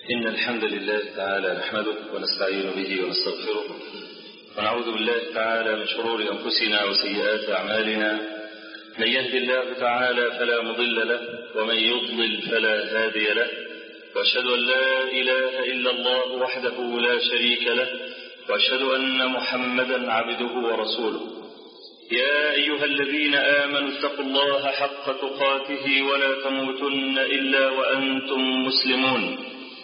إن الحمد لله تعالى نحمده ونستعين به ونستغفره ونعوذ بالله تعالى من شرور أنفسنا وسيئات أعمالنا. من يهد الله تعالى فلا مضل له ومن يضلل فلا هادي له، وأشهد أن لا إله إلا الله وحده لا شريك له، وأشهد أن محمدا عبده ورسوله. يا أيها الذين آمنوا اتقوا الله حق تقاته ولا تموتن إلا وأنتم مسلمون.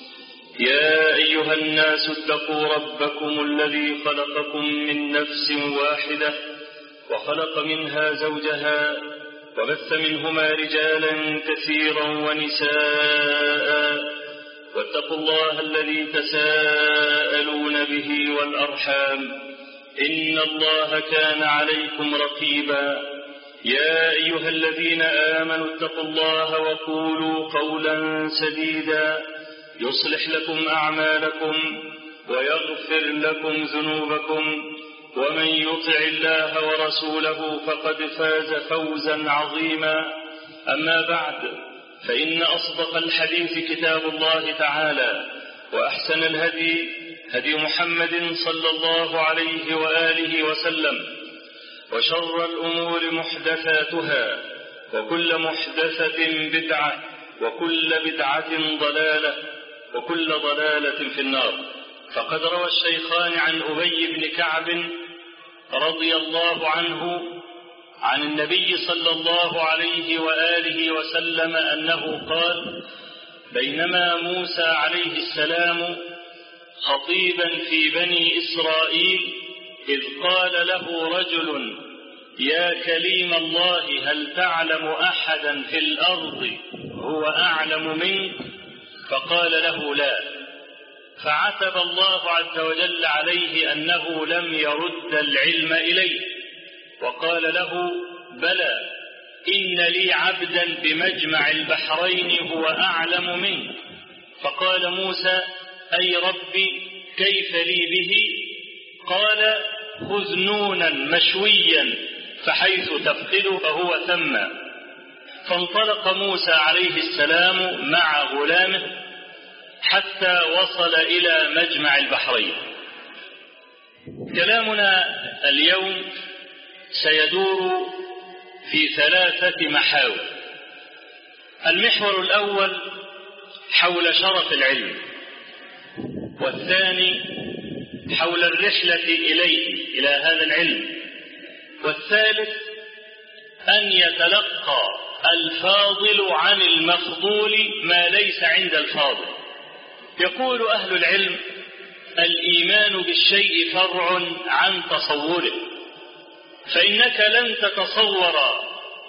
يا أيها الناس اتقوا ربكم الذي خلقكم من نفس واحدة وخلق منها زوجها وبث منهما رجالا كثيرا ونساء، واتقوا الله الذي تساءلون به والأرحام إن الله كان عليكم رقيبا. يا أيها الذين آمنوا اتقوا الله وقولوا قولا سديدا يصلح لكم أعمالكم ويغفر لكم ذنوبكم، ومن يطع الله ورسوله فقد فاز فوزا عظيما. أما بعد، فإن أصدق الحديث كتاب الله تعالى، وأحسن الهدي هدي محمد صلى الله عليه وآله وسلم، وشر الأمور محدثاتها، وكل محدثة بدعة، وكل بدعة ضلالة، وكل ضلالة في النار. فقد روى الشيخان عن أبي بن كعب رضي الله عنه عن النبي صلى الله عليه وآله وسلم أنه قال: بينما موسى عليه السلام خطيبا في بني إسرائيل إذ قال له رجل: يا كليم الله، هل تعلم أحدا في الأرض هو أعلم منك؟ فقال له: لا. فعتب الله عز وجل عليه أنه لم يرد العلم إليه، وقال له: بلى، إن لي عبدا بمجمع البحرين هو أعلم منك. فقال موسى: أي ربي، كيف لي به؟ قال: خذ نونا مشويا فحيث تفقد فهو ثم. فانطلق موسى عليه السلام مع غلامه حتى وصل إلى مجمع البحرين. كلامنا اليوم سيدور في 3 محاور. المحور الأول حول شرف العلم، والثاني حول الرحلة إلى هذا العلم، والثالث أن يتلقى الفاضل عن المفضول ما ليس عند الفاضل. يقول أهل العلم: الإيمان بالشيء فرع عن تصوره، فإنك لن تتصور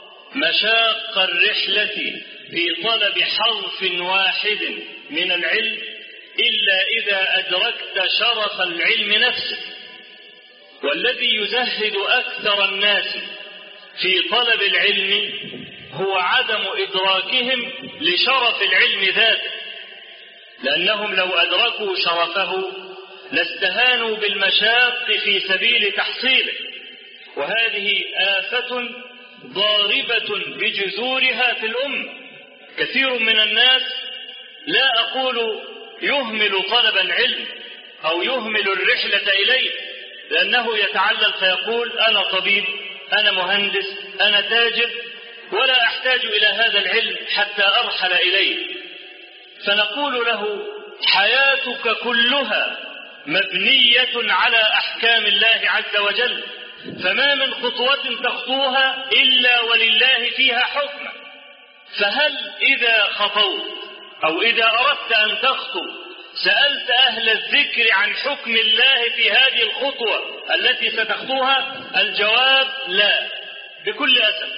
مشاق الرحلة في طلب حرف واحد من العلم إلا إذا أدركت شرف العلم نفسه. والذي يزهد أكثر الناس في طلب العلم هو عدم إدراكهم لشرف العلم ذاته، لأنهم لو أدركوا شرفه لاستهانوا بالمشاق في سبيل تحصيله، وهذه آفة ضاربة بجذورها في الأمة. كثير من الناس، لا أقول يهمل طلب العلم أو يهمل الرحلة إليه، لأنه يتعلل فيقول: أنا طبيب، أنا مهندس، أنا تاجر، ولا أحتاج إلى هذا العلم حتى أرحل إليه. فنقول له: حياتك كلها مبنية على أحكام الله عز وجل، فما من خطوة تخطوها إلا ولله فيها حكم. فهل إذا خطوت أو إذا أردت أن تخطو سألت أهل الذكر عن حكم الله في هذه الخطوة التي ستخطوها؟ الجواب لا، بكل أسف.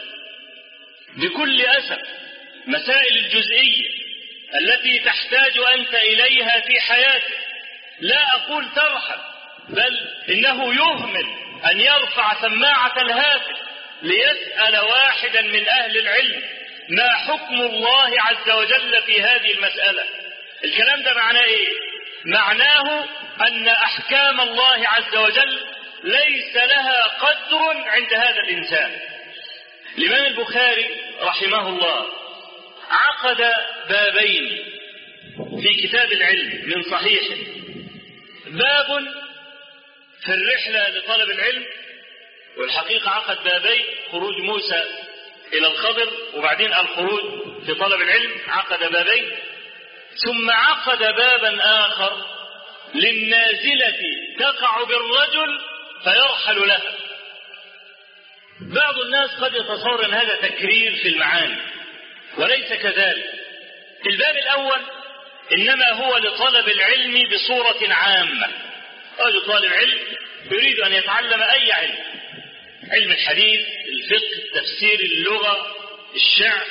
بكل أسف مسائل الجزئية التي تحتاج أنت إليها في حياتك، لا أقول ترحل، بل إنه يهمل أن يرفع سماعة الهاتف ليسأل واحدا من أهل العلم ما حكم الله عز وجل في هذه المسألة. الكلام ده معناه إيه؟ معناه أن أحكام الله عز وجل ليس لها قدر عند هذا الإنسان. الإمام البخاري رحمه الله عقد بابين في كتاب العلم من صحيحه باب في الرحلة لطلب العلم، والحقيقة عقد بابين: خروج موسى إلى الخضر، وبعدين الخروج في طلب العلم، عقد بابين. ثم عقد بابا آخر للنازلة تقع بالرجل فيرحل لها. بعض الناس قد يتصور أن هذا تكرير في المعاني، وليس كذلك. الباب الأول إنما هو لطلب العلم بصورة عامة. رجل طالب علم يريد أن يتعلم أي علم، علم الحديث، الفقه، التفسير، اللغة، الشعر،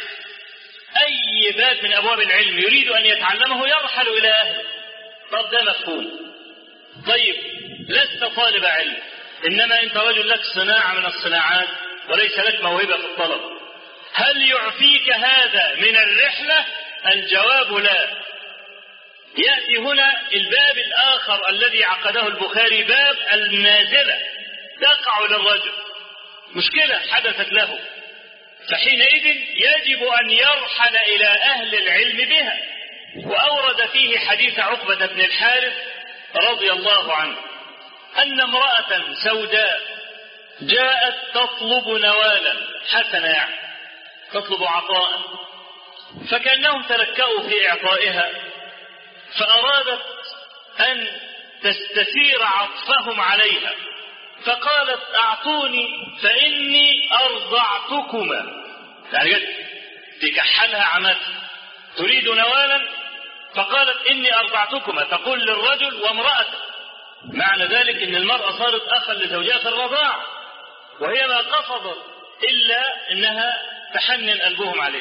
أي باب من أبواب العلم يريد أن يتعلمه يرحل إلى أهله. طب ده مفهوم. طيب لست طالب علم، إنما أنت رجل لك صناعة من الصناعات وليس لك موهبة في الطلب، هل يعفيك هذا من الرحلة؟ الجواب لا. يأتي هنا الباب الآخر الذي عقده البخاري، باب النازلة تقع للرجل، مشكلة حدثت له، فحينئذ يجب أن يرحل إلى أهل العلم بها. وأورد فيه حديث عقبة بن الحارث رضي الله عنه أن امرأة سوداء جاءت تطلب نوالا حسنا، يعني تطلب عطاء، فكأنهم تلكأوا في إعطائها، فأرادت أن تستثير عطفهم عليها، فقالت: أعطوني فإني أرضعتكما. يعني قد تكحلها عمتها، تريد نوالا، فقالت: إني أرضعتكما، تقول للرجل وامرأته. معنى ذلك أن المرأة صارت أخا لزوجها في الرضاعة، وهي ما قصدت إلا أنها تحنن قلبهم عليه.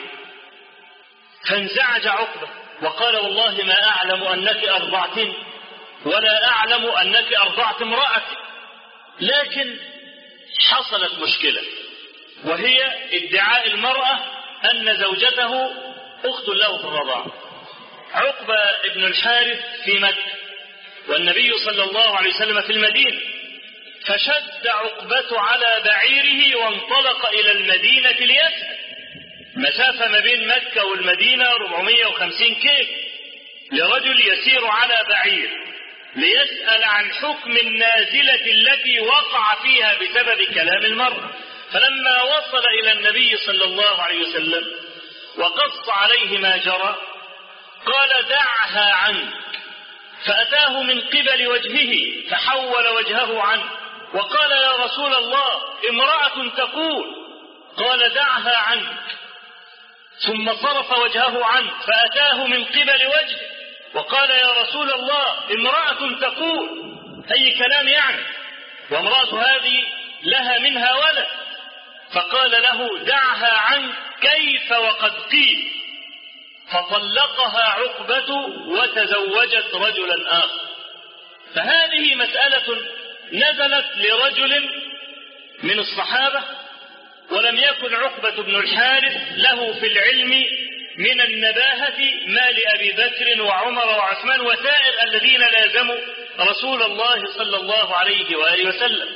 فانزعج عقبة وقال: والله ما أعلم أنك أرضعتني ولا أعلم أنك أرضعت امرأتي. لكن حصلت مشكلة، وهي ادعاء المرأة أن زوجته أخت له في الرضاعة. عقبة بن الحارث في مكة والنبي صلى الله عليه وسلم في المدينة، فشد عقبة على بعيره وانطلق إلى المدينة ليسأل. مسافة ما بين مكة والمدينة 450 كيلو، لرجل يسير على بعير ليسأل عن حكم النازلة التي وقع فيها بسبب كلام المرأة. فلما وصل إلى النبي صلى الله عليه وسلم وقص عليه ما جرى قال: دعها عنك. فأتاه من قبل وجهه فحول وجهه عنه وقال: يا رسول الله، امرأة تقول. قال: دعها عنك. ثم صرف وجهه عنه فأتاه من قبل وجهه وقال: يا رسول الله، امرأة تقول. أي كلام يعني، وامرأة هذه لها منها ولد. فقال له: دعها عنك، كيف وقد قيل. فطلقها عقبة وتزوجت رجلا آخر. فهذه مسألة نزلت لرجل من الصحابة، ولم يكن عقبة بن الحارث له في العلم من النباهة ما لأبي بكر وعمر وعثمان وسائر الذين لازموا رسول الله صلى الله عليه وآله وسلم.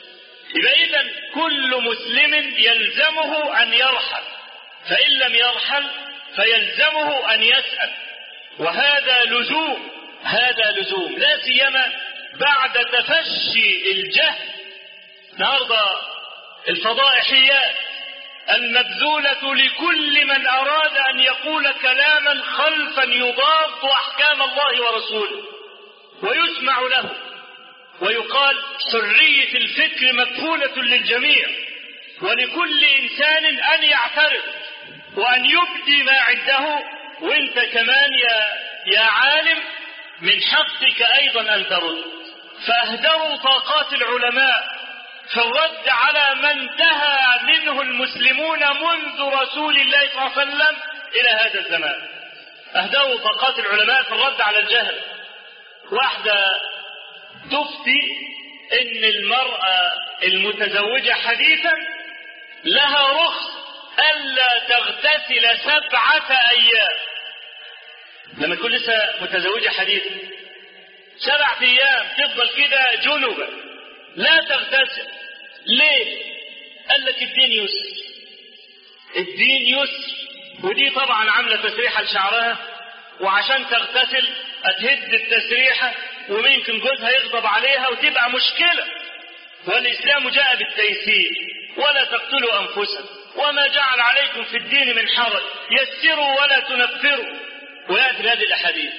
إذن كل مسلم يلزمه أن يرحل، فإن لم يرحل فيلزمه أن يسأل، وهذا لزوم، هذا لزوم، لا سيما بعد تفشي الجهل. النهارده الفضائحيات المبذولة لكل من أراد أن يقول كلاما خلفا يضاد أحكام الله ورسوله، ويسمع له ويقال: حرية الفكر مكفولة للجميع، ولكل إنسان أن يعترف وأن يبدي ما عنده، وانت كمان يا عالم من حقك أيضا أن ترد. فأهدروا طاقات العلماء في الرد على ما انتهى منه المسلمون منذ رسول الله صلى الله عليه وسلم إلى هذا الزمان. أهدروا طاقات العلماء في الرد على الجهل. واحدة تفتي إن المرأة المتزوجة حديثا لها رخص ألا تغتسل 7 أيام. لما تكون لسه متزوجة حديثا 7 أيام تفضل كده جنبا لا تغتسل. ليه؟ قال لك الدين يسر، الدين يسر. ودي طبعا عاملة تسريحة لشعرها وعشان تغتسل هتهد التسريحة وممكن جوزها يغضب عليها وتبقى مشكلة. والإسلام جاء بالتيسير، ولا تقتلوا أنفسكم وما جعل عليكم في الدين من حرج، يسروا ولا تنفروا. ويأتي هذه الأحاديث.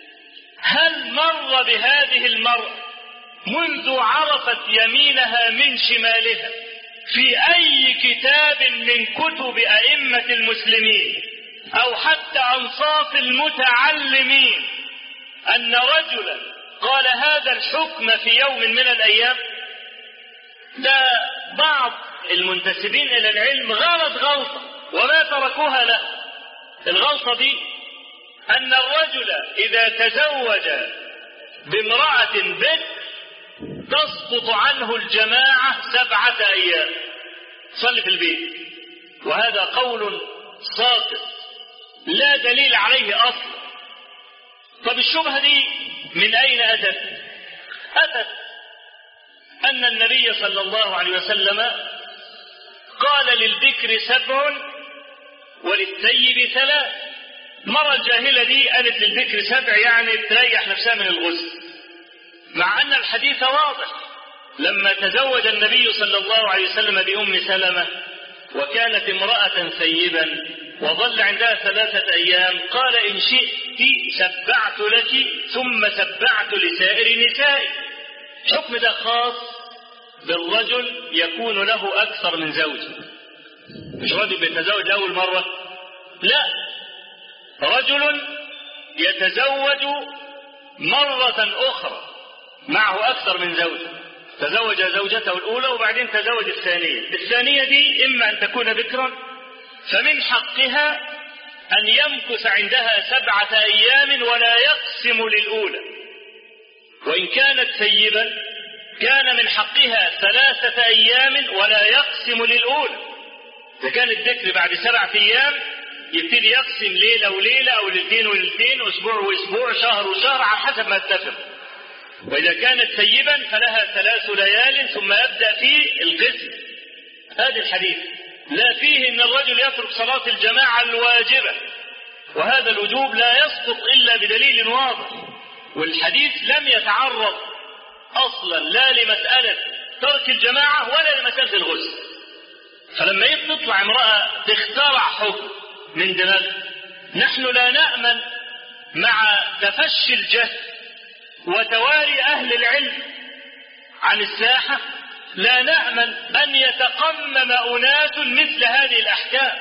هل مر بهذه المرأة منذ عرفت يمينها من شمالها في أي كتاب من كتب أئمة المسلمين أو حتى أنصاف المتعلمين أن رجلا قال هذا الحكم في يوم من الأيام؟ ده بعض المنتسبين إلى العلم غلطة وما تركوها له. الغلطة دي أن الرجل إذا تزوج بامرأة بكر تسقط عنه الجماعة 7 أيام صلي في البيت، وهذا قول ساقط لا دليل عليه أصلا. طب الشبهة دي من أين أتت؟ أتت أن النبي صلى الله عليه وسلم قال للبكر 7 وللثيب 3. المرة الجاهلة دي قالت للبكر 7 يعني تريح نفسها من الغسل، مع أن الحديث واضح. لما تزوج النبي صلى الله عليه وسلم بأم سلمة وكانت امرأة ثيبا وظل عندها 3 أيام قال إن شئت سبعت لك ثم سبعت لسائر نسائي. الحكم ده خاص بالرجل يكون له أكثر من زوجة، مش رجل بيتزوج لأول مرة، لا، رجل يتزوج مرة أخرى معه أكثر من زوجة. تزوج زوجته الأولى وبعدين تزوج الثانية دي إما أن تكون بكرا فمن حقها أن يمكث عندها 7 أيام ولا يقسم للأولى، وإن كانت ثيبا كان من حقها 3 أيام ولا يقسم للأولى. إذا كانت ذكر بعد 7 أيام يبتدي يقسم ليلة وليلة أو ليلتين وليلتين، أسبوع وأسبوع، شهر وشهر، على حسب ما اتفق. وإذا كانت ثيبا فلها 3 ليال ثم يبدأ في القسم. هذا الحديث لا فيه إن الرجل يترك صلاة الجماعة الواجبة، وهذا الوجوب لا يسقط إلا بدليل واضح. والحديث لم يتعرض أصلا لا لمسألة ترك الجماعة ولا لمسألة الغسل. فلما تطلع امرأة تخترع حكم من دماغها، نحن لا نأمن مع تفشي الجهل وتواري أهل العلم عن الساحة، لا نأمن أن يتقمم أناس مثل هذه الأحكام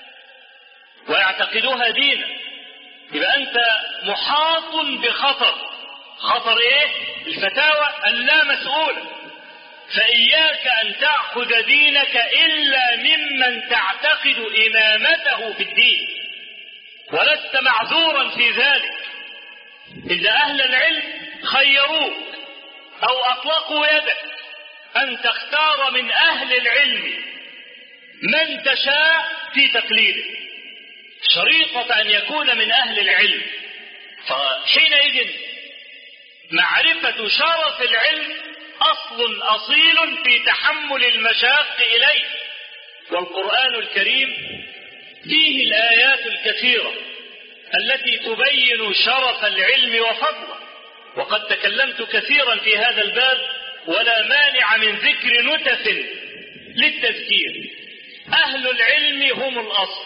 ويعتقدوها دينا. يبقى أنت محاط بخطر. خطر إيه؟ الفتاوى اللا مسؤولة. فإياك أن تأخذ دينك إلا ممن تعتقد إمامته في الدين، ولست معذورا في ذلك. إذا أهل العلم خيروك أو أطلقوا يدك أن تختار من أهل العلم من تشاء في تقليده، شريطة أن يكون من أهل العلم. فحينئذ معرفة شرف العلم أصل أصيل في تحمل المشاق إليه. والقرآن الكريم فيه الآيات الكثيرة التي تبين شرف العلم وفضله، وقد تكلمت كثيرا في هذا الباب ولا مانع من ذكر نتف للتذكير. أهل العلم هم الأصل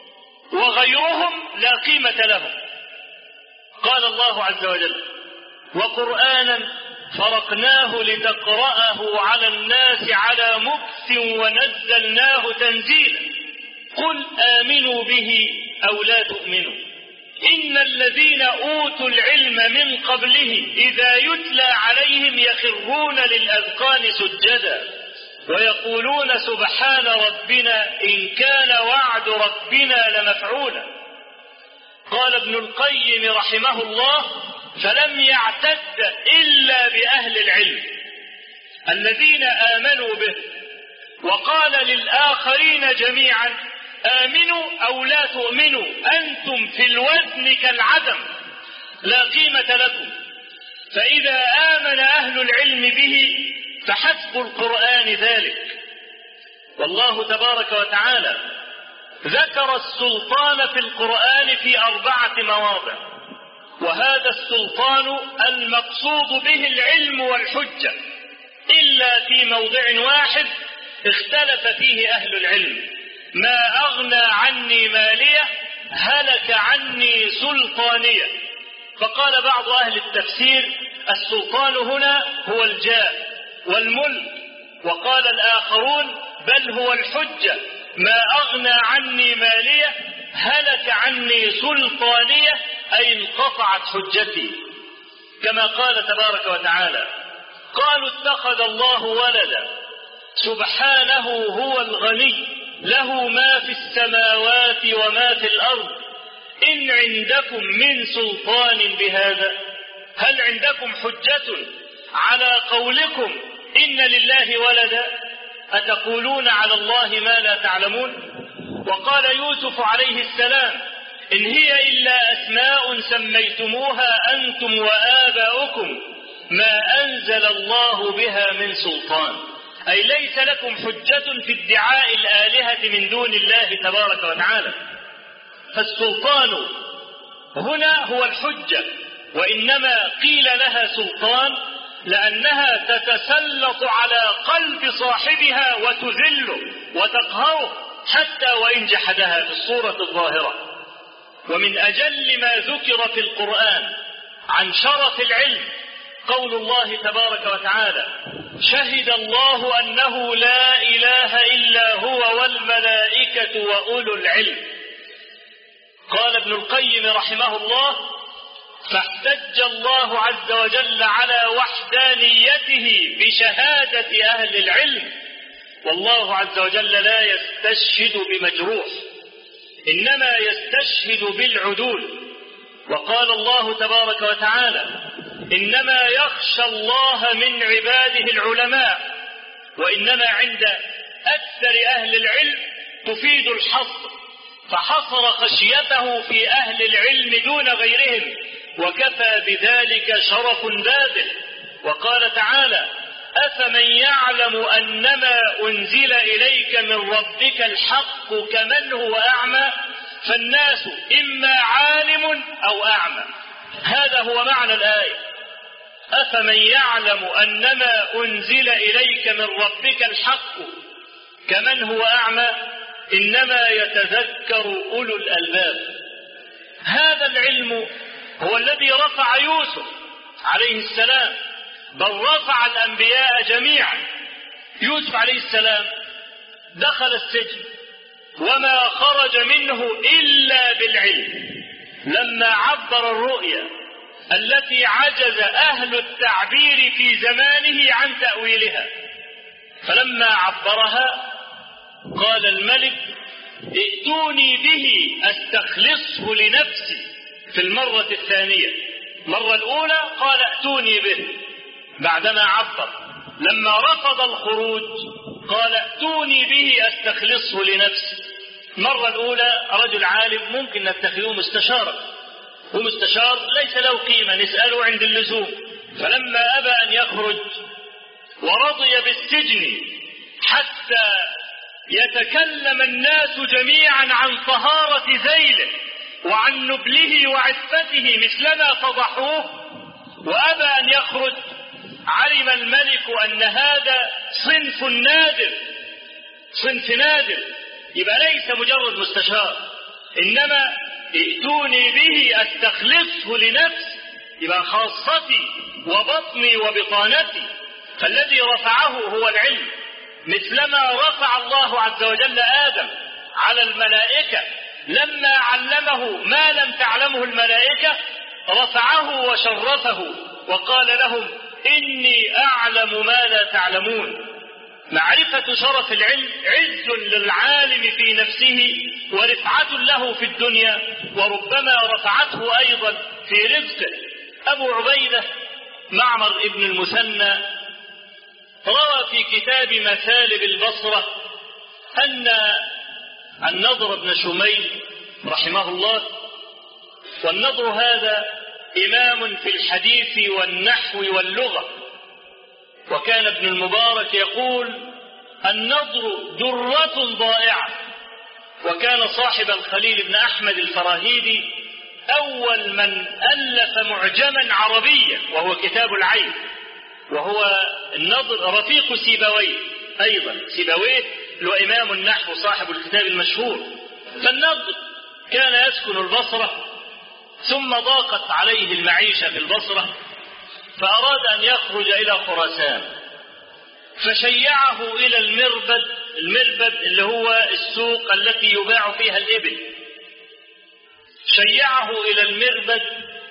وغيرهم لا قيمة لهم. قال الله عز وجل وقرآنا فرقناه لتقرأه على الناس على مكث ونزلناه تنزيلا قل آمنوا به أو لا تؤمنوا إن الذين أوتوا العلم من قبله إذا يتلى عليهم يخرون للأذقان سجدا ويقولون سبحان ربنا إن كان وعد ربنا لمفعولا. قال ابن القيم رحمه الله فلم يعتد إلا بأهل العلم الذين آمنوا به، وقال للآخرين جميعا آمنوا أو لا تؤمنوا أنتم في الوزن كالعدم لا قيمة لكم. فإذا آمن أهل العلم به فحسب القرآن ذلك. والله تبارك وتعالى ذكر السلطان في القرآن في 4 مواضع. وهذا السلطان المقصود به العلم والحجة، إلا في موضع واحد اختلف فيه أهل العلم: ما أغنى عني مالية هلك عني سلطانية. فقال بعض أهل التفسير: السلطان هنا هو الجاه والملك. وقال الآخرون: بل هو الحجة، ما أغنى عني مالية هلك عني سلطانية، أي انقطعت حجتي، كما قال تبارك وتعالى: قالوا اتخذ الله ولدا سبحانه هو الغني له ما في السماوات وما في الأرض إن عندكم من سلطان بهذا. هل عندكم حجة على قولكم إن لله ولدا؟ أتقولون على الله ما لا تعلمون؟ وقال يوسف عليه السلام: إن هي إلا أسماء سميتموها أنتم وآباؤكم ما أنزل الله بها من سلطان، أي ليس لكم حجة في ادعاء الآلهة من دون الله تبارك وتعالى. فالسلطان هنا هو الحجة، وإنما قيل لها سلطان لأنها تتسلط على قلب صاحبها وتذله وتقهره حتى وإن جحدها في الصورة الظاهرة. ومن أجل ما ذكر في القرآن عن شرف العلم قول الله تبارك وتعالى: شهد الله أنه لا إله إلا هو والملائكة وأولو العلم. قال ابن القيم رحمه الله: فاحتج الله عز وجل على وحدانيته بشهادة أهل العلم، والله عز وجل لا يستشهد بمجروح، إنما يستشهد بالعدول. وقال الله تبارك وتعالى: إنما يخشى الله من عباده العلماء. وإنما عند أكثر أهل العلم تفيد الحصر، فحصر خشيته في أهل العلم دون غيرهم، وكفى بذلك شرف بادل. وقال تعالى: أفمن يعلم أنما أنزل إليك من ربك الحق كمن هو أعمى، فالناس إما عالم أو أعمى. هذا هو معنى الآية: أفمن يعلم أنما أنزل إليك من ربك الحق كمن هو أعمى إنما يتذكر أولو الألباب. هذا العلم هو الذي رفع يوسف عليه السلام، بل رفع الأنبياء جميعا. يوسف عليه السلام دخل السجن وما خرج منه إلا بالعلم، لما عبر الرؤيا التي عجز أهل التعبير في زمانه عن تأويلها، فلما عبرها قال الملك: ائتوني به أستخلصه لنفسي. في المرة الثانية، المرة الأولى قال: ائتوني به بعدما عبر. لما رفض الخروج قال: ائتوني به أستخلصه لنفسي. المرة الأولى رجل عالم ممكن نتخذه مستشارا، ومستشار ليس له قيمة نسأله عند اللزوم. فلما أبى أن يخرج ورضي بالسجن حتى يتكلم الناس جميعا عن طهارة ذيله وعن نبله وعفته مثلما فضحوه، وأبى أن يخرج، علم الملك أن هذا صنف نادر، يبقى ليس مجرد مستشار، إنما ائتوني به أستخلصه لنفسي، يبقى خاصتي وبطني وبطانتي. فالذي رفعه هو العلم، مثلما رفع الله عز وجل آدم على الملائكة لما علمه ما لم تعلمه الملائكة، رفعه وشرفه وقال لهم: إني أعلم ما لا تعلمون. معرفة شرف العلم عز للعالم في نفسه ورفعة له في الدنيا، وربما رفعته أيضا في رزقه. أبو عبيدة معمر ابن المثنى روى في كتاب مثالب البصرة أن النضر بن شميل رحمه الله، والنضر هذا إمام في الحديث والنحو واللغة، وكان ابن المبارك يقول: النضر درة ضائعة. وكان صاحب الخليل بن أحمد الفراهيدي أول من ألف معجما عربيا وهو كتاب العين، وهو النضر رفيق سيبويه، أيضا سيبويه له إمام النحو صاحب الكتاب المشهور. فالنضر كان يسكن البصرة، ثم ضاقت عليه المعيشة في البصرة، فأراد أن يخرج إلى خراسان، فشيعه إلى المربد اللي هو السوق التي يباع فيها الإبل. شيعه إلى المربد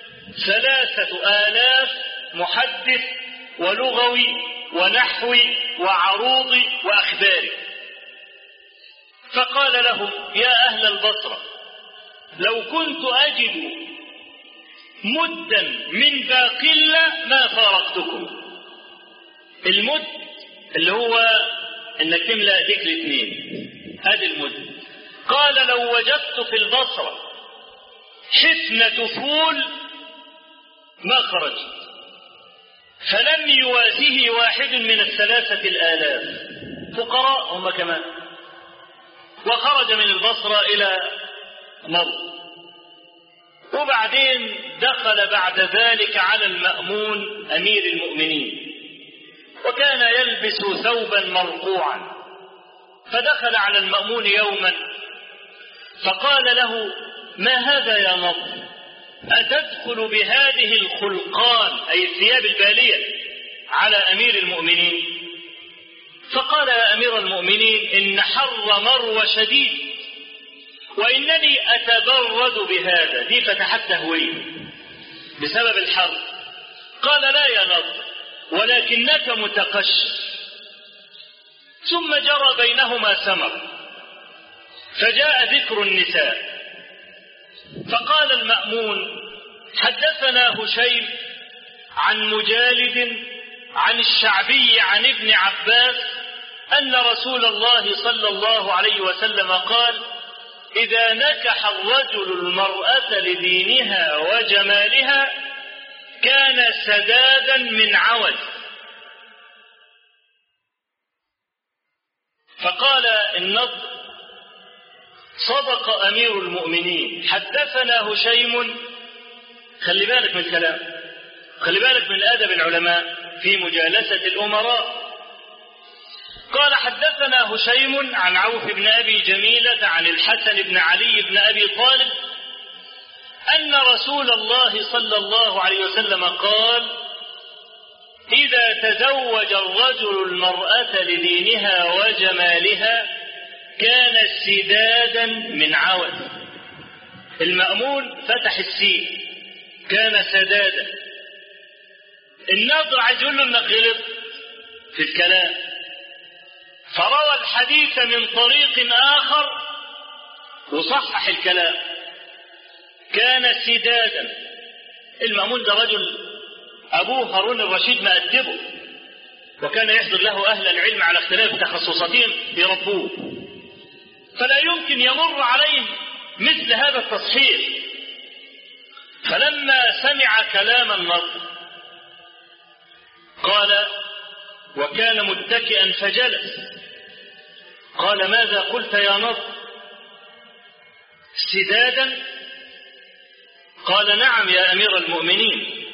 3000 محدث ولغوي ونحوي وعروضي وأخباري. فقال لهم: يا أهل البصرة، لو كنت أجد مدا من باقلة ما فارقتكم. المد اللي هو انك تملأ ديك الاثنين، هذا المد. قال: لو وجدت في البصرة حفنة فول ما خرجت. فلم يوازيه واحد من 3000 فقراء هم كمان. وخرج من البصرة إلى مصر. وبعدين دخل بعد ذلك على المأمون أمير المؤمنين، وكان يلبس ثوبا مرقوعا. فدخل على المأمون يوما فقال له: ما هذا يا نضر؟ أتدخل بهذه الخلقان، أي الثياب البالية، على أمير المؤمنين؟ فقال: يا أمير المؤمنين، إن حر مروى شديد، وإنني أتبرد بهذا، دي فتحت تهويه بسبب الحر. قال: لا يا نضر، ولكنك متقشر. ثم جرى بينهما سمر، فجاء ذكر النساء، فقال المأمون: حدثنا هشيم عن مجالد عن الشعبي عن ابن عباس أن رسول الله صلى الله عليه وسلم قال: إذا نكح الرجل المرأة لدينها وجمالها كان سدادا من عوز. فقال النضر: صدق أمير المؤمنين، حدثنا هشيم. خلي بالك من الكلام، خلي بالك من أدب العلماء في مجالسة الأمراء. قال: حدثنا هشيم عن عوف بن أبي جميلة عن الحسن بن علي بن أبي طالب أن رسول الله صلى الله عليه وسلم قال: إذا تزوج الرجل المرأة لدينها وجمالها كان سدادا من عوز. المأمون فتح السين، كان سدادا. الناظر عايز يقول له انك غلط في الكلام، فروى الحديث من طريق آخر وصحح الكلام، كان سدادا. المأمون ده رجل أبوه هارون الرشيد مأدبه، وكان يحضر له أهل العلم على اختلاف تخصصاتهم يربوه، فلا يمكن يمر عليه مثل هذا التصحيح. فلما سمع كلام النضر قال، وكان متكئا فجلس، قال: ماذا قلت يا نضر؟ سدادا؟ قال: نعم يا أمير المؤمنين،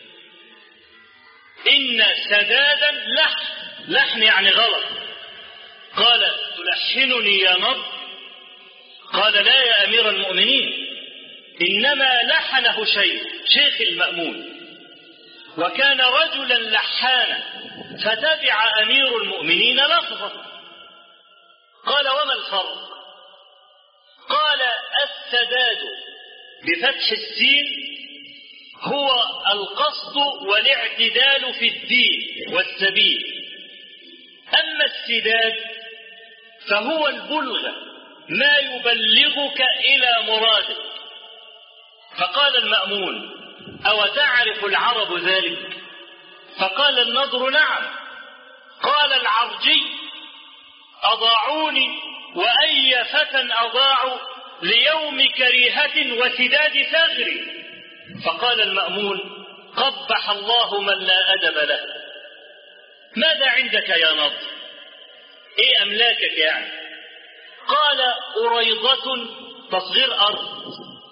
إن سدادا لحن يعني غلط. قال: تلحنني يا نضر؟ قال: لا يا أمير المؤمنين، إنما لحنه شيخ المأمون، وكان رجلا لحانا فتبع أمير المؤمنين لفظه. قال: وما الفرق؟ قال: السداد بفتح السين هو القصد والاعتدال في الدين والسبيل، أما السداد فهو البلغة، ما يبلغك إلى مرادك. فقال المأمون: أو تعرف العرب ذلك؟ فقال النضر: نعم. قال العرجي: أضاعوني وأي فتى أضاعوا ليوم كريهة وسداد ثغري. فقال المأمون: قبح الله من لا أدب له. ماذا عندك يا نضر؟ إيه أملاكك يعني؟ قال: أريضة، تصغير أرض،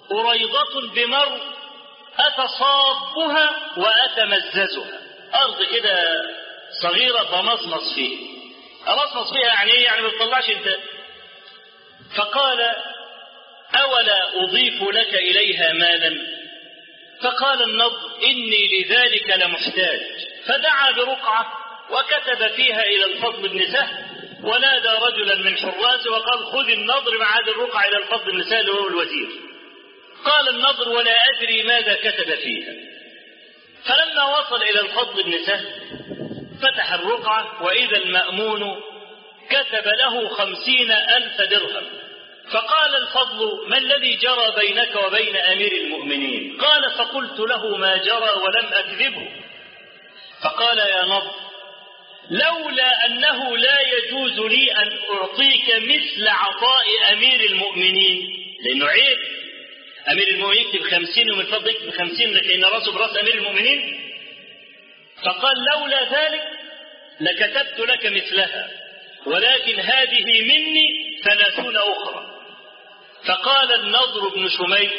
أريضة بمر أتصابها وأتمززها، أرض كده صغيرة بمصمص فيها. أمصمص فيها يعني إيه؟ يعني ما بتطلعش إنتاج. فقال أولا أضيف لك إليها مالا؟ فقال النضر إني لذلك لمحتاج. فدعا برقعة وكتب فيها إلى الفضل بن سهل، ونادى رجلا من حراسه وقال خذ النضر مع هذه الرقعة إلى الفضل بن سهل وهو الوزير. قال النضر ولا أدري ماذا كتب فيها. فلما وصل إلى الفضل بن سهل فتح الرقعة وإذا المأمون كتب له 50,000 درهم. فقال الفضل ما الذي جرى بينك وبين أمير المؤمنين؟ قال فقلت له ما جرى ولم أكذبه. فقال يا نضر لولا أنه لا يجوز لي أن أعطيك مثل عطاء أمير المؤمنين، لأنه عيب أمير المؤمنين يكتب 50 ومن الفضل يكتب 50 لكن راسه براس أمير المؤمنين. فقال لولا ذلك لكتبت لك مثلها، ولكن هذه مني 30 أخرى. فقال النضر بن شميل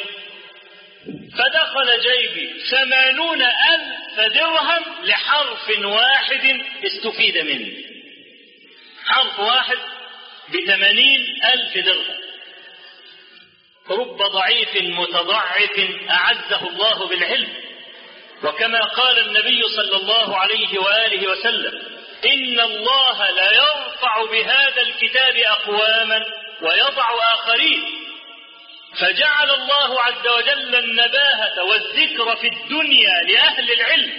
فدخل جيبي 80,000 درهم لحرف واحد استفيد منه، حرف واحد ب80,000 درهم. رب ضعيف متضعف أعزه الله بالعلم. وكما قال النبي صلى الله عليه وآله وسلم إن الله لا يرفع بهذا الكتاب أقواما ويضع آخرين. فجعل الله عز وجل النباهة والذكر في الدنيا لأهل العلم،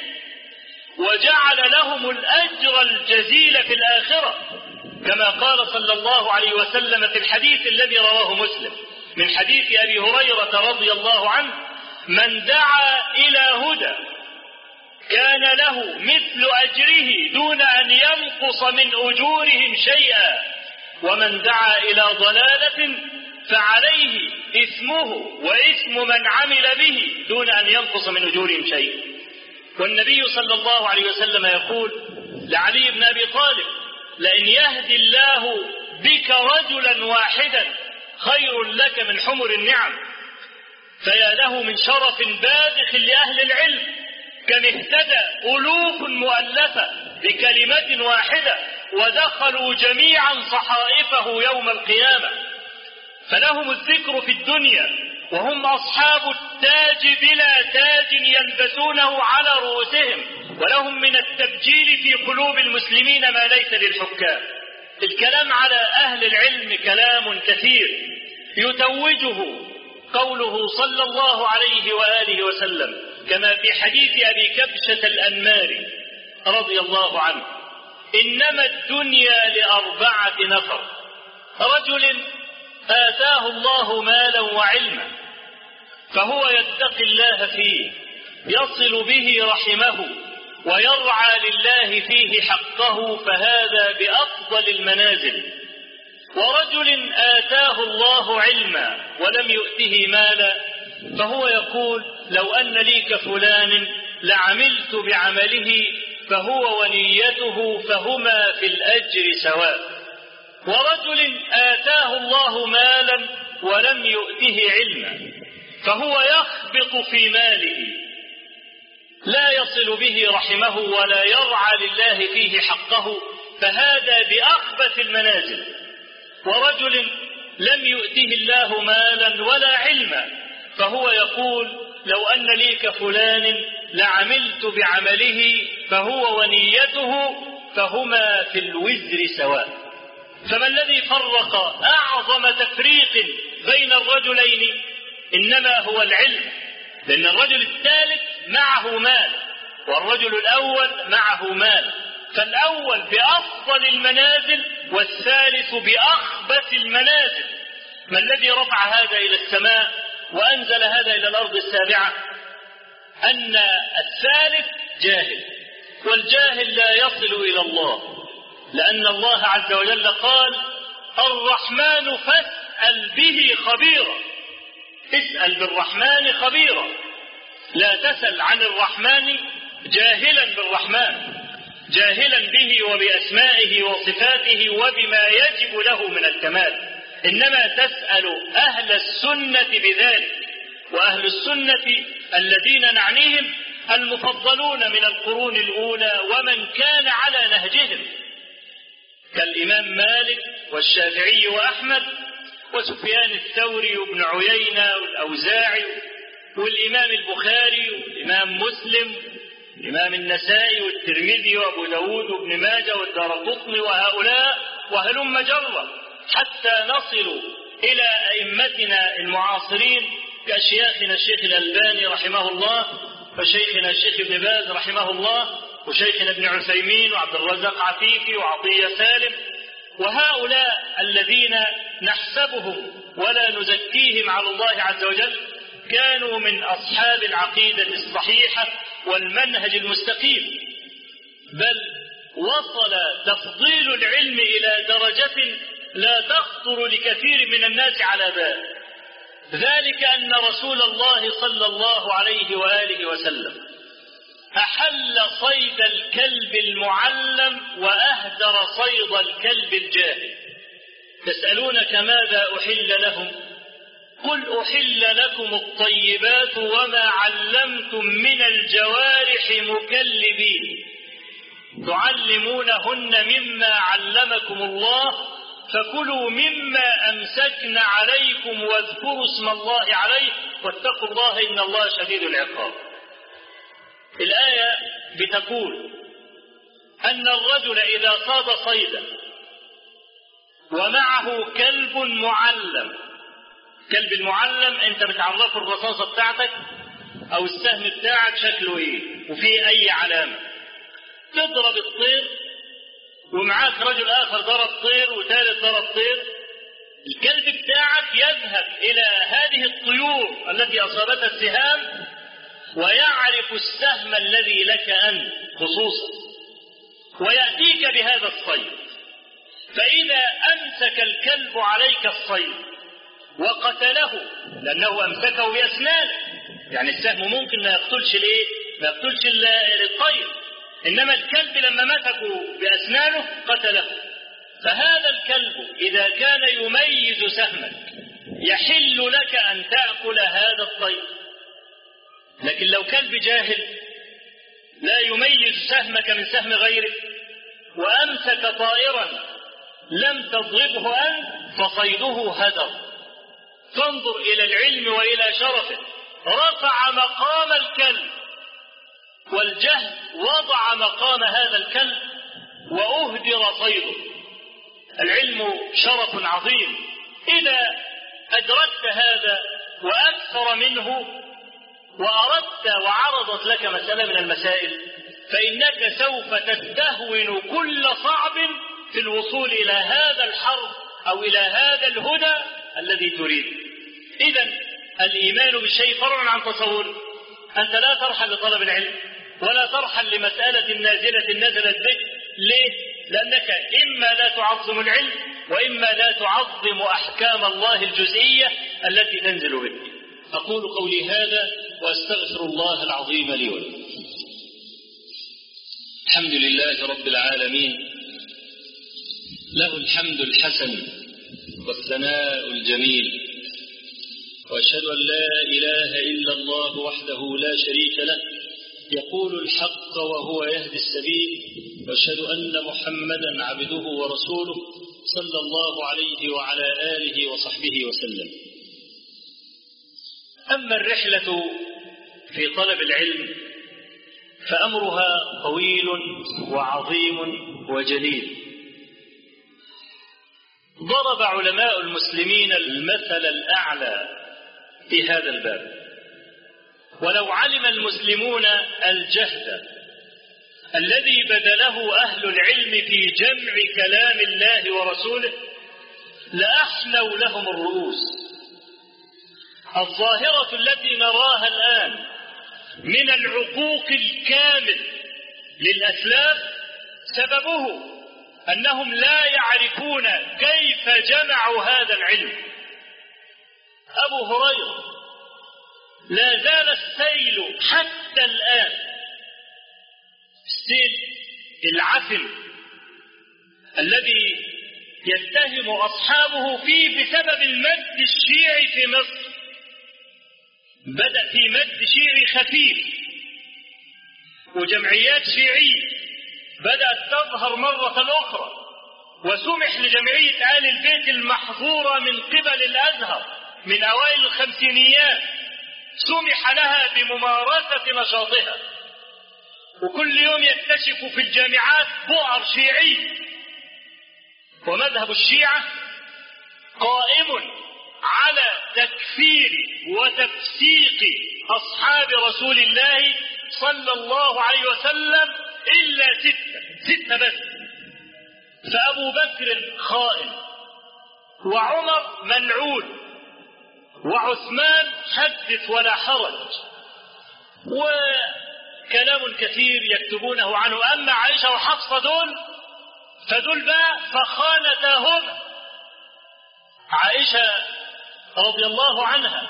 وجعل لهم الأجر الجزيل في الآخرة، كما قال صلى الله عليه وسلم في الحديث الذي رواه مسلم من حديث أبي هريرة رضي الله عنه من دعا إلى هدى كان له مثل أجره دون أن ينقص من أجورهم شيئا، ومن دعا إلى ضلالة فعليه إثمه وإثم من عمل به دون أن ينقص من أجورهم شيئا. والنبي صلى الله عليه وسلم يقول لعلي بن أبي طالب لئن يهدي الله بك رجلا واحدا خير لك من حمر النعم. فيا له من شرف باذخ لأهل العلم كم اهتدى ألوف مؤلفة بكلمة واحدة ودخلوا جميعا صحائفه يوم القيامة. فلهم الذكر في الدنيا وهم أصحاب التاج بلا تاج يلبسونه على رؤوسهم، ولهم من التبجيل في قلوب المسلمين ما ليس للحكام. الكلام على أهل العلم كلام كثير يتوجه قوله صلى الله عليه وآله وسلم كما في حديث أبي كبشة الأنماري رضي الله عنه إنما الدنيا لأربعة نفر: رجل آتاه الله مالا وعلما فهو يتقي الله فيه يصل به رحمه ويرعى لله فيه حقه فهذا بأفضل المنازل. ورجل آتاه الله علما ولم يؤته مالا فهو يقول لو أن لي كفلان لعملت بعمله فهو ونيته فهما في الأجر سواء. ورجل آتاه الله مالا ولم يؤته علما فهو يخبط في ماله لا يصل به رحمه ولا يرعى لله فيه حقه فهذا بأخبث المنازل. ورجل لم يؤته الله مالا ولا علما فهو يقول لو أن لي كفلان لعملت بعمله فهو ونيته فهما في الوزر سواء. فما الذي فرق أعظم تفريق بين الرجلين؟ إنما هو العلم، لأن الرجل الثالث معه مال والرجل الأول معه مال، فالأول بأفضل المنازل والثالث بأخبث المنازل. ما الذي رفع هذا إلى السماء وأنزل هذا إلى الأرض السابعة؟ أن الثالث جاهل، والجاهل لا يصل إلى الله، لأن الله عز وجل قال الرحمن فاسأل به خبيرا. اسأل بالرحمن خبيرا، لا تسأل عن الرحمن جاهلا بالرحمن، جاهلا به وبأسمائه وصفاته وبما يجب له من الكمال، إنما تسأل أهل السنة بذلك. وأهل السنة الذين نعنيهم المفضلون من القرون الأولى ومن كان على نهجهم كالإمام مالك والشافعي وأحمد وسفيان الثوري وابن عيينة والأوزاعي والإمام البخاري والإمام مسلم الإمام النسائي والترمذي وأبو داود وابن ماجه والدارقطني وهؤلاء وهلم جرا حتى نصل إلى أئمتنا المعاصرين كأشياخنا الشيخ الألباني رحمه الله وشيخنا الشيخ ابن باز رحمه الله وشيخنا ابن عثيمين وعبد الرزاق عفيفي وعطية سالم وهؤلاء الذين نحسبهم ولا نزكيهم على الله عز وجل كانوا من أصحاب العقيدة الصحيحة والمنهج المستقيم، بل وصل تفضيل العلم إلى درجة لا تخطر لكثير من الناس على بال، ذلك أن رسول الله صلى الله عليه وآله وسلم أحل صيد الكلب المعلم وأهدر صيد الكلب الجاهل. تسألونك ماذا أحل لهم؟ قل أحل لكم الطيبات وما علمتم من الجوارح مكلبين تعلمونهن مما علمكم الله فكلوا مما أمسكن عليكم واذكروا اسم الله عليه واتقوا الله إن الله شديد العقاب. الآية بتقول أن الرجل إذا صاد صيدا ومعه كلب معلم، كلب المعلم أنت بتعرفه الرصاصة بتاعتك أو السهم بتاعك شكله إيه وفيه أي علامة، تضرب الطير ومعاك رجل آخر ضرب طير وثالث ضرب طير، الكلب بتاعك يذهب إلى هذه الطيور التي أصابتها السهام ويعرف السهم الذي لك أنت خصوصا ويأتيك بهذا الصيد، فإذا أمسك الكلب عليك الصيد وقتله لأنه أمسكه بأسنانه، يعني السهم ممكن ما يقتلش الإيه؟ ما يقتلش الطير، إنما الكلب لما مسكه بأسنانه قتله، فهذا الكلب إذا كان يميز سهمك يحل لك أن تأكل هذا الطير. لكن لو كلب جاهل لا يميز سهمك من سهم غيرك وأمسك طائرا لم تضربه أنت فصيده هدر. فانظر إلى العلم وإلى شرفه، رفع مقام الكلب والجهل وضع مقام هذا الكلب وأهدر صيده. العلم شرف عظيم، إذا أدركت هذا وأكثر منه وأردت وعرضت لك مسألة من المسائل فإنك سوف تستهون كل صعب في الوصول إلى هذا الحرف أو إلى هذا الهدى الذي تريد. إذن الإيمان بالشيء فرع عن تصور. أنت لا ترحل لطلب العلم ولا ترحل لمسألة نازلة نزلت بك. ليه؟ لأنك إما لا تعظم العلم وإما لا تعظم أحكام الله الجزئية التي تنزل بك. أقول قولي هذا وأستغفر الله العظيم لي ولكم. الحمد لله رب العالمين، له الحمد الحسن والثناء الجميل، وأشهد أن لا إله إلا الله وحده لا شريك له يقول الحق وهو يهدي السبيل، وأشهد أن محمدا عبده ورسوله صلى الله عليه وعلى آله وصحبه وسلم. أما الرحلة في طلب العلم فأمرها طويل وعظيم وجليل. ضرب علماء المسلمين المثل الأعلى في هذا الباب، ولو علم المسلمون الجهد الذي بذله أهل العلم في جمع كلام الله ورسوله لأحنوا لهم الرؤوس. الظاهرة التي نراها الآن من العقوق الكامل للأسلاف سببه أنهم لا يعرفون كيف جمعوا هذا العلم. أبو هريرة لا زال السيل حتى الآن، السيل العفن الذي يتهم أصحابه فيه بسبب المد الشيعي في مصر، بدأ في مد شيعي خفيف، وجمعيات شيعية بدأت تظهر مرة أخرى، وسمح لجمعية آل البيت المحظورة من قبل الأزهر من أوائل الخمسينيات، سمح لها بممارسة نشاطها، وكل يوم يكتشف في الجامعات بؤر شيعية. ومذهب الشيعة قائم على تكفير وتفسيق أصحاب رسول الله صلى الله عليه وسلم إلا ستة بس. فأبو بكر خائن، وعمر ملعون، وعثمان حدث ولا حرج، وكلام كثير يكتبونه عنه. أما عائشة وحفصة فدول بقى فخانتاهم. عائشة رضي الله عنها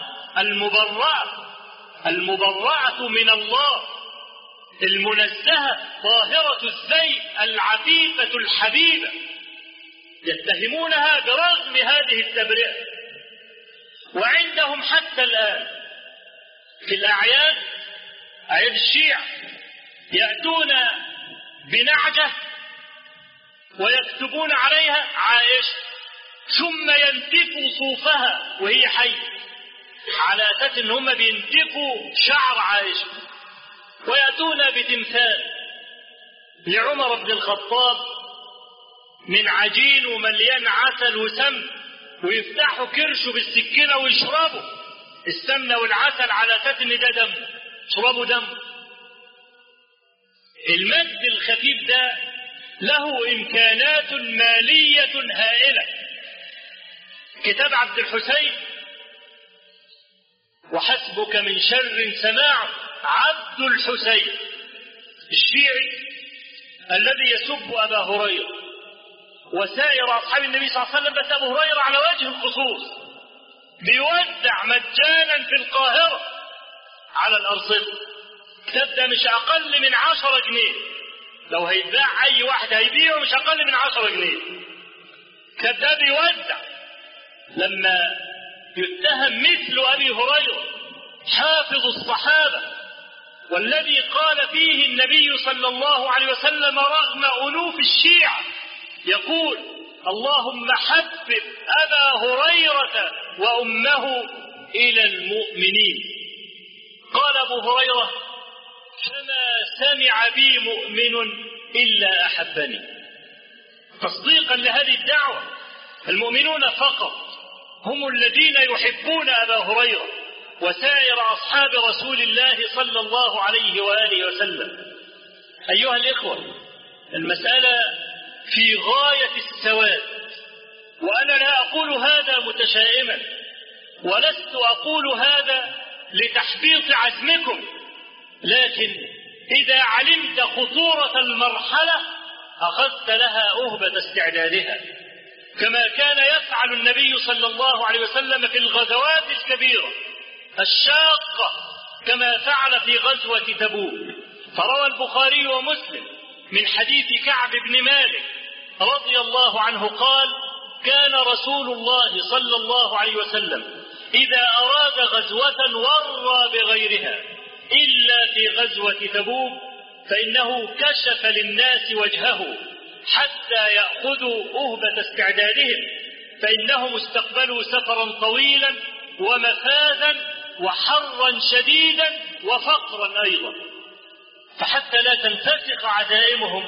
المبرأة من الله، المنزهة طاهرة الزيت العفيفة الحبيبة، يتهمونها برغم هذه التبرئة. وعندهم حتى الآن في الأعياد، أعياد الشيعة، يأتون بنعجة ويكتبون عليها عائشة، ثم ينتفوا صوفها وهي حية، على أساس إن هم بينتفوا شعر عائشة. ويأتون بتمثال لعمر بن الخطاب من عجين ومليان عسل وسمن، ويفتحوا كرشه بالسكينة ويشربوا السمنة والعسل على أساس إن ده دم، يشربوا دم. المد الخفيف ده له إمكانات مالية هائلة. كتاب عبد الحسين وحسبك من شر سماع عبد الحسين الشيعي الذي يسب أبا هريرة وسائر أصحاب النبي صلى الله عليه وسلم، بس أبو هريرة على وجه الخصوص، بيوزع مجانا في القاهرة على الأرصفة. كتاب ده مش أقل من 10 جنيه، لو هيتباع أي واحد هيبيعه مش أقل من 10 جنيه. كتاب ده بيوزع لما يتهم مثل أبي هريرة حافظ الصحابة، والذي قال فيه النبي صلى الله عليه وسلم رغم ألوف الشيعة، يقول: اللهم حبب أبا هريرة وأمه إلى المؤمنين. قال أبو هريرة: فما سمع بي مؤمن إلا أحبني. تصديقا لهذه الدعوة، المؤمنون فقط هم الذين يحبون أبا هريرة وسائر أصحاب رسول الله صلى الله عليه وآله وسلم. أيها الإخوة، المسألة في غاية السواد، وأنا لا أقول هذا متشائما، ولست أقول هذا لتحبيط عزمكم، لكن إذا علمت خطورة المرحلة أخذت لها أهبة استعدادها، كما كان يفعل النبي صلى الله عليه وسلم في الغزوات الكبيرة الشاقة، كما فعل في غزوة تبوك. فروى البخاري ومسلم من حديث كعب بن مالك رضي الله عنه قال: كان رسول الله صلى الله عليه وسلم إذا أراد غزوة ورى بغيرها إلا في غزوة تبوك، فإنه كشف للناس وجهه حتى يأخذوا أهبة استعدادهم، فإنهم استقبلوا سفرا طويلا ومفازا وحرا شديدا وفقرا أيضا، فحتى لا تنفسخ عزائمهم،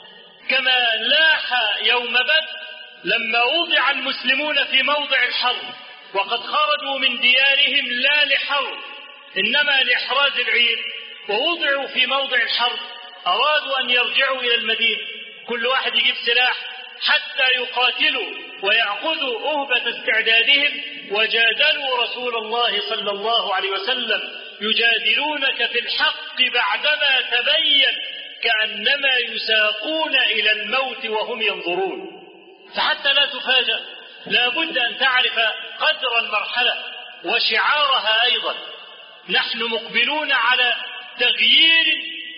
كما لاح يوم بدر لما وضع المسلمون في موضع الحرب وقد خرجوا من ديارهم لا لحرب إنما لإحراز العير، ووضعوا في موضع الحرب، أرادوا أن يرجعوا إلى المدينة، كل واحد يجيب سلاح حتى يقاتلوا ويأخذوا أهبة استعدادهم، وجادلوا رسول الله صلى الله عليه وسلم يجادلونك في الحق بعدما تبين كأنما يساقون إلى الموت وهم ينظرون. فحتى لا تفاجأ لا بد أن تعرف قدر المرحلة وشعارها أيضا. نحن مقبلون على تغيير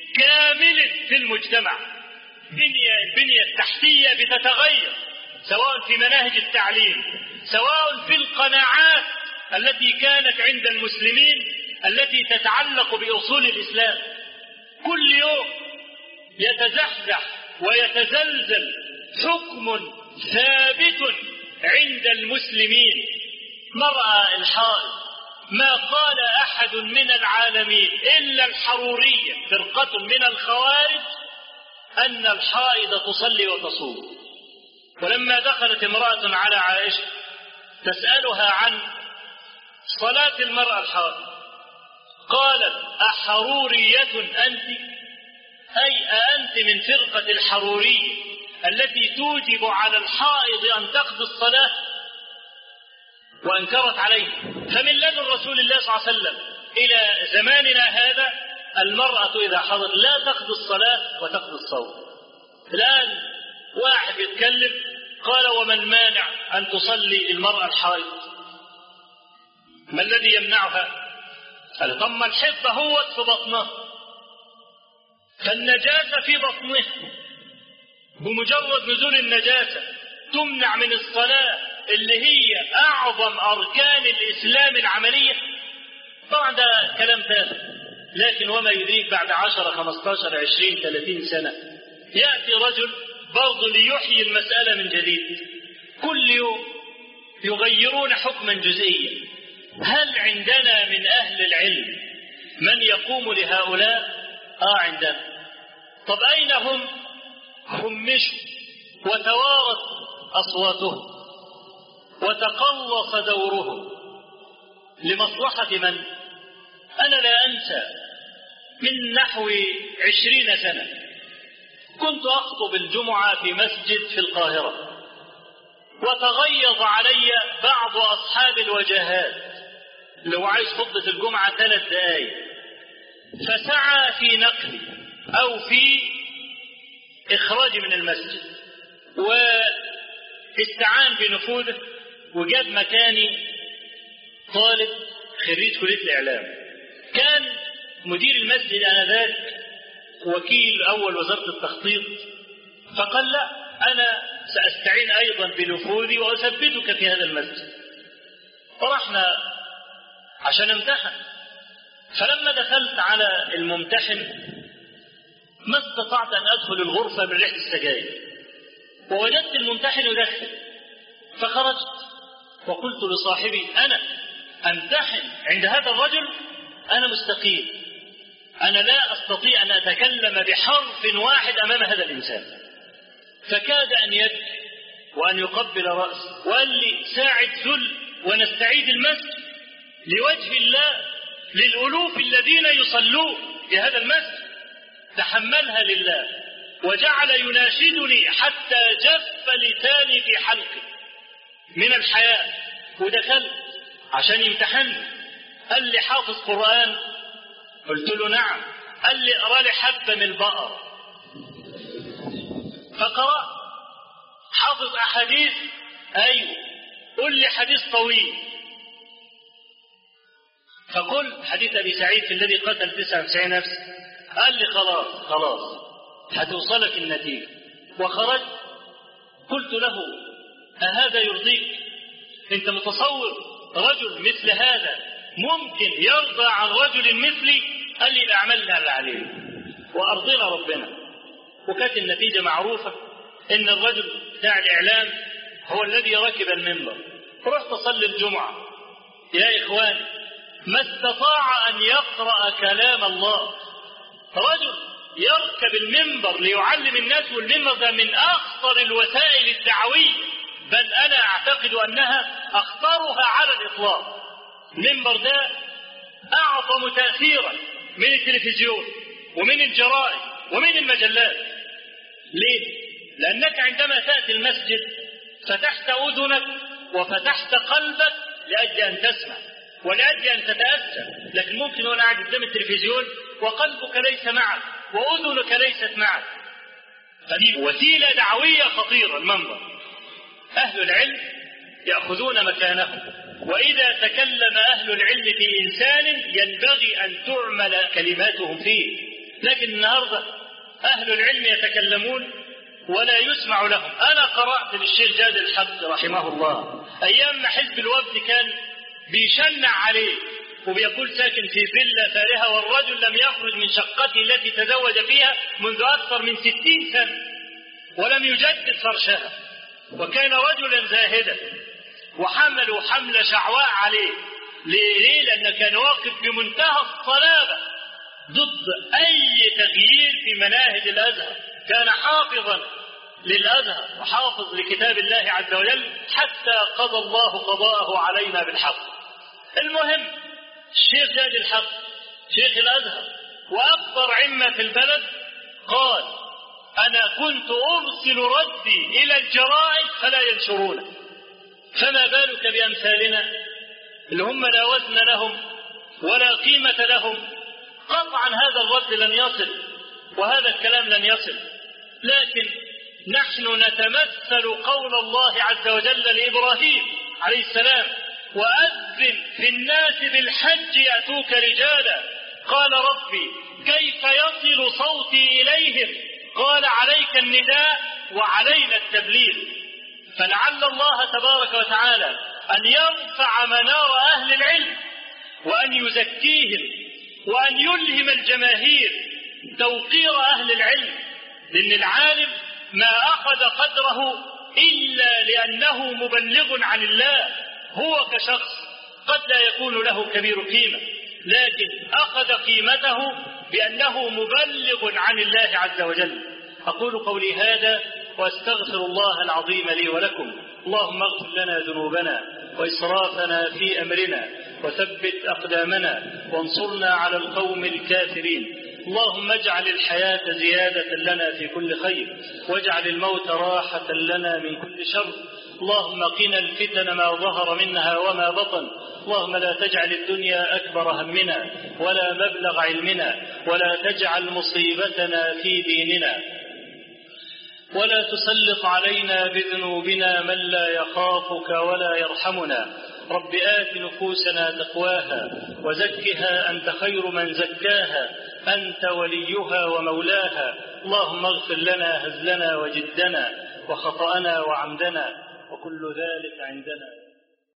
كامل في المجتمع، البنية التحتية بتتغير، سواء في مناهج التعليم، سواء في القناعات التي كانت عند المسلمين التي تتعلق بأصول الإسلام. كل يوم يتزحزح ويتزلزل حكم ثابت عند المسلمين. مرأى الحائض ما قال أحد من العالمين إلا الحرورية فرقة من الخوارج أن الحائض تصلي وتصوم. ولما دخلت امرأة على عائشة تسألها عن صلاة المرأة الحائض قالت: أحرورية أنت؟ أي أأنت من فرقة الحرورية التي توجب على الحائض أن تقضي الصلاة؟ وأنكرت عليه. فمن لدن رسول الله صلى الله عليه وسلم إلى زماننا هذا المرأة إذا حضت لا تقضي الصلاة وتقضي الصوم. الآن واحد يتكلم قال: ومن مانع أن تصلي المرأة الحائض؟ ما الذي يمنعها؟ قال: طب ما الحفظ هو في بطنها، فالنجاسة في بطنها، بمجرد نزول النجاسة تمنع من الصلاة اللي هي أعظم أركان الإسلام العملية؟ طبعا ده كلام تافه، لكن وما يدريك بعد 10 15 20 30 سنة يأتي رجل برضه ليحيي المسألة من جديد. كل يوم يغيرون حكما جزئيا. هل عندنا من أهل العلم من يقوم لهؤلاء؟ عندنا. طب أين هم؟ همشوا وتوارت أصواتهم وتقلص دورهم لمصلحة من؟ أنا لا أنسى من نحو 20 سنة كنت أخطب الجمعة في مسجد في القاهرة، وتغيظ علي بعض أصحاب الوجهات لو عايز خطبة الجمعة 3 دقائق، فسعى في نقلي أو في إخراجي من المسجد، واستعان بنفوذه وجاب مكاني طالب خريج كلية الإعلام. كان مدير المسجد آنذاك وكيل أول وزارة التخطيط، فقال: لا، أنا سأستعين أيضا بنفوذي وأثبتك في هذا المسجد. فرحنا عشان امتحن. فلما دخلت على الممتحن ما استطعت أن أدخل الغرفة من ريحة السجاير، ووجدت الممتحن يدخن، فخرجت وقلت لصاحبي: أنا أمتحن عند هذا الرجل؟ أنا مستقيم، أنا لا أستطيع أن أتكلم بحرف واحد أمام هذا الإنسان. فكاد أن يبكي وأن يقبل رأسه وقال لي: ساعد ذل ونستعيد المسجد لوجه الله للألوف الذين يصلون في هذا المسجد، تحملها لله. وجعل يناشدني حتى جف لساني في حلقي من الحياة. ودخلت عشان يمتحني. قال لي: حافظ قرآن؟ قلت له: نعم. قال لي: اقرأ لي حبة من البقرة. فقرأت. حافظ أحاديث؟ أيوه. قل لي حديث طويل. فقل حديث أبي سعيد في الذي قتل 99 نفس. قال لي: خلاص هتوصلك النتيجة. وخرجت. قلت له: أهذا يرضيك؟ أنت متصور رجل مثل هذا ممكن يرضى عن رجل مثلي؟ قال لي: أعملنا اللي عليه وأرضينا ربنا. وكانت النتيجة معروفة، إن الرجل بتاع الإعلام هو الذي ركب المنبر. رحت أصلي الجمعة. يا إخوان، ما استطاع أن يقرأ كلام الله. رجل يركب المنبر ليعلم الناس، والمنبر ده من أخطر الوسائل الدعوية، بل أنا أعتقد أنها أخطرها على الإطلاق. المنبر ده أعظم تأثيرا من التلفزيون ومن الجرائد ومن المجلات. ليه؟ لأنك عندما تأتي المسجد فتحت أذنك وفتحت قلبك لأجل أن تسمع ولأجل أن تتأثر. لكن ممكن وأنا قاعد قدام التلفزيون وقلبك ليس معك وأذنك ليست معك. فدي وسيلة دعوية خطيرة المنبر. أهل العلم يأخذون مكانهم، وإذا تكلم أهل العلم في إنسان ينبغي أن تعمل كلماتهم فيه. لكن النهاردة أهل العلم يتكلمون ولا يسمع لهم. أنا قرأت للشيخ جاد الحق رحمه الله أيام ما حزب الوفد كان بيشنع عليه وبيقول ساكن في فيلا فارهة، والرجل لم يخرج من شقته التي تزوج فيها منذ أكثر من 60 سنة ولم يجدد فرشها، وكان رجلا زاهدا، وحملوا حملة شعواء عليه. ليه؟ لأنه كان واقف بمنتهى الصلابة ضد أي تغيير في مناهج الأزهر، كان حافظا للأزهر وحافظ لكتاب الله عز وجل حتى قضى الله قضاءه علينا بالحق. المهم الشيخ جاد الحق شيخ الأزهر وأكبر عمة في البلد قال: أنا كنت أرسل ردي إلى الجرائد فلا ينشرونه، فما بالك بأمثالنا اللي هم لا وزن لهم ولا قيمة لهم؟ قطعا هذا الرد لن يصل وهذا الكلام لن يصل. لكن نحن نتمثل قول الله عز وجل لإبراهيم عليه السلام: وأذن في الناس بالحج يأتوك رجالا، قال ربي كيف يصل صوتي إليهم؟ قال عليك النداء وعلينا التبليغ. فلعل الله تبارك وتعالى أن يرفع منار أهل العلم وأن يزكيهم وأن يلهم الجماهير توقير أهل العلم، لأن العالم ما أخذ قدره إلا لأنه مبلغ عن الله. هو كشخص قد لا يكون له كبير قيمة، لكن أخذ قيمته بأنه مبلغ عن الله عز وجل. أقول قولي هذا وأستغفر الله العظيم لي ولكم. اللهم اغفر لنا ذنوبنا وإسرافنا في أمرنا وثبت أقدامنا وانصرنا على القوم الكافرين. اللهم اجعل الحياة زيادة لنا في كل خير، واجعل الموت راحة لنا من كل شر. اللهم قنا الفتن ما ظهر منها وما بطن. اللهم لا تجعل الدنيا أكبر همنا ولا مبلغ علمنا، ولا تجعل مصيبتنا في ديننا، ولا تسلط علينا بذنوبنا من لا يخافك ولا يرحمنا. رب آت نفوسنا تقواها وزكها أنت خير من زكاها، أنت وليها ومولاها. اللهم اغفر لنا هزلنا وجدنا وخطأنا وعمدنا وكل ذلك عندنا.